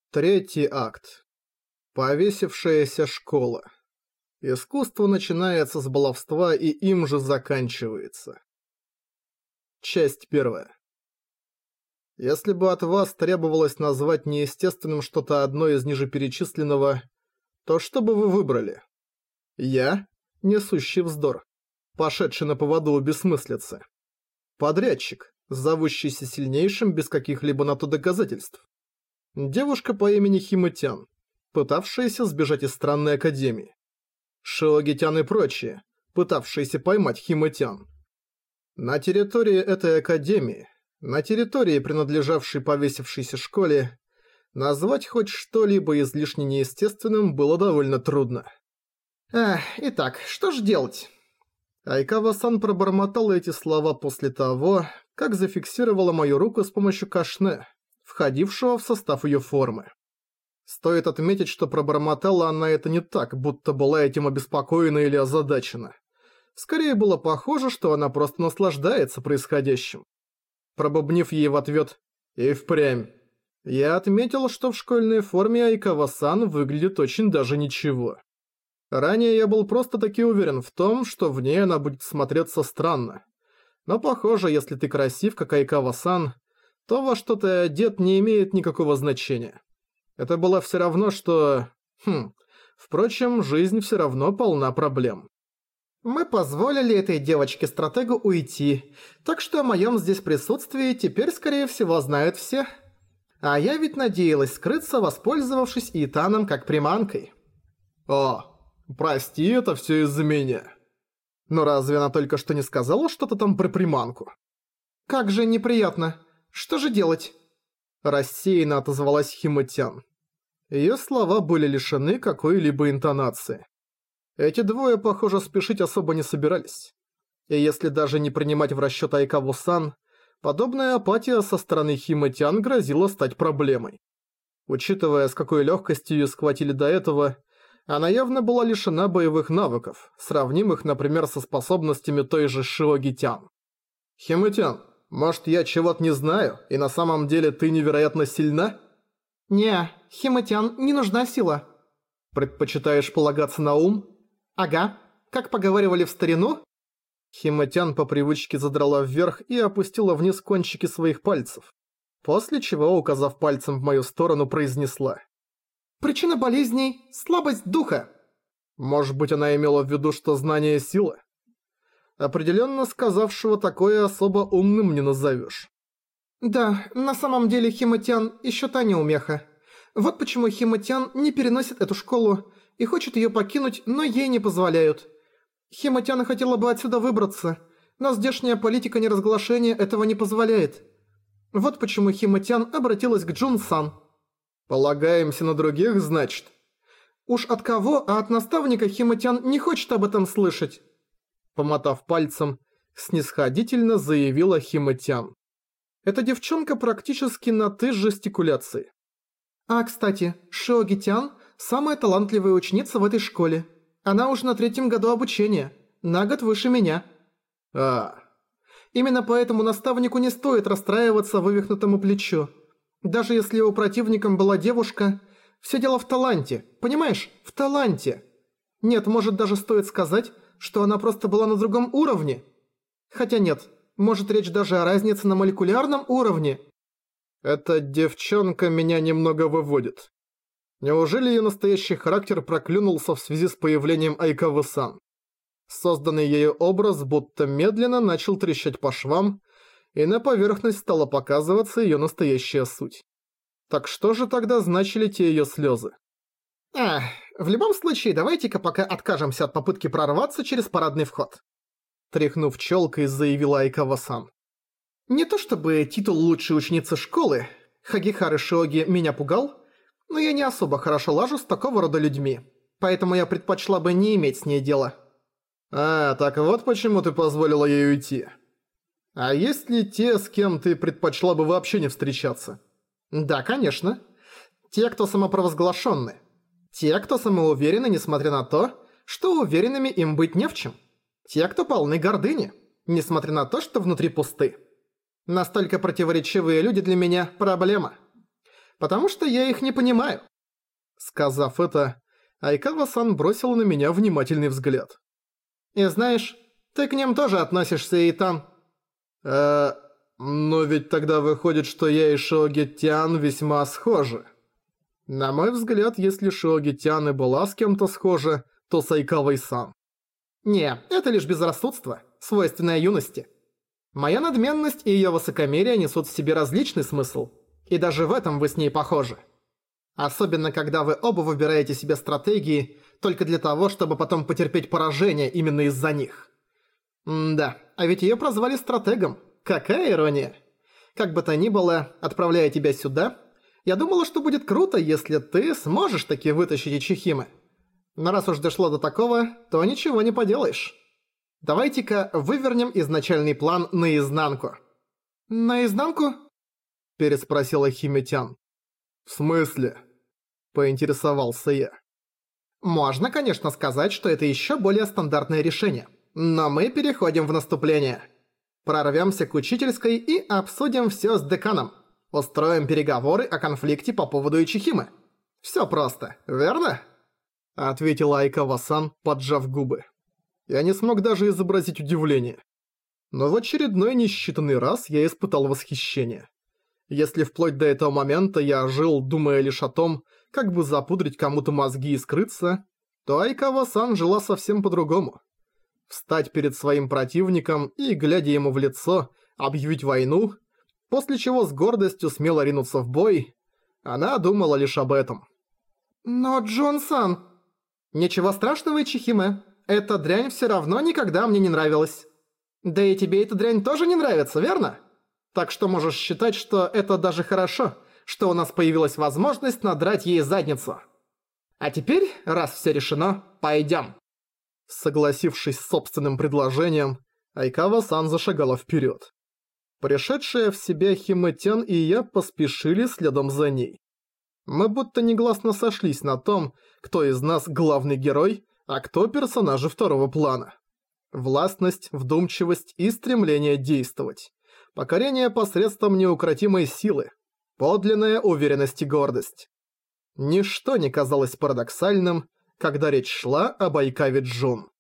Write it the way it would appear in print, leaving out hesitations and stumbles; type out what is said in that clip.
Третий акт. Повесившаяся школа. Искусство начинается с баловства и им же заканчивается. Часть первая. Если бы от вас требовалось назвать неестественным что-то одно из нижеперечисленного, то что бы вы выбрали? Я, несущий вздор, пошедший на поводу у бессмыслицы. Подрядчик, зовущийся сильнейшим без каких-либо на то доказательств. Девушка по имени Химутян, пытавшаяся сбежать из странной академии. Шиогитян и прочие, пытавшиеся поймать Химутян. На территории этой академии, на территории, принадлежавшей повесившейся школе, назвать хоть что-либо излишне неестественным было довольно трудно. Итак, что же делать? Айкава-сан пробормотала эти слова после того, как зафиксировала мою руку с помощью кашне, входившего в состав ее формы. Стоит отметить, что пробормотала она это не так, будто была этим обеспокоена или озадачена. Скорее было похоже, что она просто наслаждается происходящим. Пробубнив ей в ответ «И впрямь», я отметил, что в школьной форме Айкава-сан выглядит очень даже ничего. Ранее я был просто-таки уверен в том, что в ней она будет смотреться странно. Но похоже, если ты красив, как Айкава-сан, то во что ты одет не имеет никакого значения. Это было все равно, что... Впрочем, жизнь все равно полна проблем. Мы позволили этой девочке-стратегу уйти, так что о моем здесь присутствии теперь, скорее всего, знают все. А я ведь надеялась скрыться, воспользовавшись Итаном как приманкой. Прости, это все из-за меня. Но разве она только что не сказала что-то там про приманку? Как же неприятно. Что же делать? Рассеянно отозвалась Химутян. Её слова были лишены какой-либо интонации. Эти двое, похоже, спешить особо не собирались. И если даже не принимать в расчёт Айкаву-сан, подобная апатия со стороны Химутян грозила стать проблемой. Учитывая, с какой лёгкостью её схватили до этого, она явно была лишена боевых навыков, сравнимых, например, со способностями той же Шиогитян. «Химутян, может, я чего-то не знаю, и на самом деле ты невероятно сильна?» «Не, Химутян, не нужна сила». «Предпочитаешь полагаться на ум?» «Ага, как поговаривали в старину?» Химутян по привычке задрала вверх и опустила вниз кончики своих пальцев, после чего, указав пальцем в мою сторону, произнесла: «Причина болезней – слабость духа». Может быть, она имела в виду, что знание – сила? Определенно сказавшего такое особо умным не назовешь. Да, на самом деле Химутян еще та неумеха. Вот почему Химутян не переносит эту школу и хочет ее покинуть, но ей не позволяют. Химутян хотела бы отсюда выбраться, но здешняя политика неразглашения этого не позволяет. Вот почему Химутян обратилась к Джун-сан. «Полагаемся на других, значит?» «Уж от кого, а от наставника Химутян не хочет об этом слышать», помотав пальцем, снисходительно заявила Химутян. Эта девчонка практически на «ты» с жестикуляцией. «А, кстати, Шиогитян – самая талантливая ученица в этой школе. Она уже на 3-м году обучения, на год выше меня». Именно поэтому наставнику не стоит расстраиваться вывихнутому плечу. Даже если его противником была девушка, все дело в таланте, понимаешь? В таланте. Нет, может даже стоит сказать, что она просто была на другом уровне. Хотя нет, может речь даже о разнице на молекулярном уровне. Эта девчонка меня немного выводит. Неужели ее настоящий характер проклюнулся в связи с появлением Айкавы-сан? Созданный ею образ будто медленно начал трещать по швам, и на поверхность стала показываться ее настоящая суть. Так что же тогда значили те ее слезы? В любом случае, давайте-ка пока откажемся от попытки прорваться через парадный вход. Тряхнув челкой, заявила Айкава-сан. Не то чтобы титул лучшей ученицы школы, Хагихары Шиоги меня пугал, но я не особо хорошо лажу с такого рода людьми, поэтому я предпочла бы не иметь с ней дела. Так вот почему ты позволила ей уйти. А есть ли те, с кем ты предпочла бы вообще не встречаться? Да, конечно. Те, кто самопровозглашенны. Те, кто самоуверены, несмотря на то, что уверенными им быть не в чем. Те, кто полны гордыни, несмотря на то, что внутри пусты. Настолько противоречивые люди для меня – проблема. потому что я их не понимаю». Сказав это, Айкава-сан бросила на меня внимательный взгляд. «И знаешь, ты к ним тоже относишься, Итан». Но ведь тогда выходит, что я и Шиоги-тян весьма схожи. На мой взгляд, если Шиоги-тян и была с кем-то схожа, то с Айкавой-сан. Не, это лишь безрассудство, свойственное юности. Моя надменность и её высокомерие несут в себе различный смысл, и даже в этом вы с ней похожи. Особенно, когда вы оба выбираете себе стратегии только для того, чтобы потом потерпеть поражение именно из-за них. Да, а ведь её прозвали стратегом. Какая ирония. Как бы то ни было, отправляя тебя сюда, я думала, что будет круто, если ты сможешь таки вытащить Ичихимы. Но раз уж дошло до такого, то ничего не поделаешь. Давайте-ка вывернем изначальный план наизнанку. «Наизнанку?» – переспросила Химитян. «В смысле?» – поинтересовался я. «Можно, конечно, сказать, что это ещё более стандартное решение. Но мы переходим в наступление. Прорвёмся к учительской и обсудим всё с деканом. Устроим переговоры о конфликте по поводу Ичихимы. Всё просто, верно?» – ответила Айкава-сан, поджав губы. Я не смог даже изобразить удивление. Но в очередной несчитанный раз я испытал восхищение. Если вплоть до этого момента я жил, думая лишь о том, как бы запудрить кому-то мозги и скрыться, то Айкава-сан жила совсем по-другому. Встать перед своим противником и, глядя ему в лицо, объявить войну, после чего с гордостью смело ринуться в бой, она думала лишь об этом. «Но, Джон-сан...» «Ничего страшного, Ичихиме. Эта дрянь всё равно никогда мне не нравилась. Да и тебе эта дрянь тоже не нравится, верно? Так что можешь считать, что это даже хорошо, что у нас появилась возможность надрать ей задницу. А теперь, раз всё решено, пойдём». Согласившись с собственным предложением, Айкава-сан зашагала вперёд. Пришедшая в себя Химэтян и я поспешили следом за ней. Мы будто негласно сошлись на том, кто из нас главный герой, а кто персонажи второго плана. Властность, вдумчивость и стремление действовать. Покорение посредством неукротимой силы. Подлинная уверенность и гордость. Ничто не казалось парадоксальным, когда речь шла об Айкаве Джун.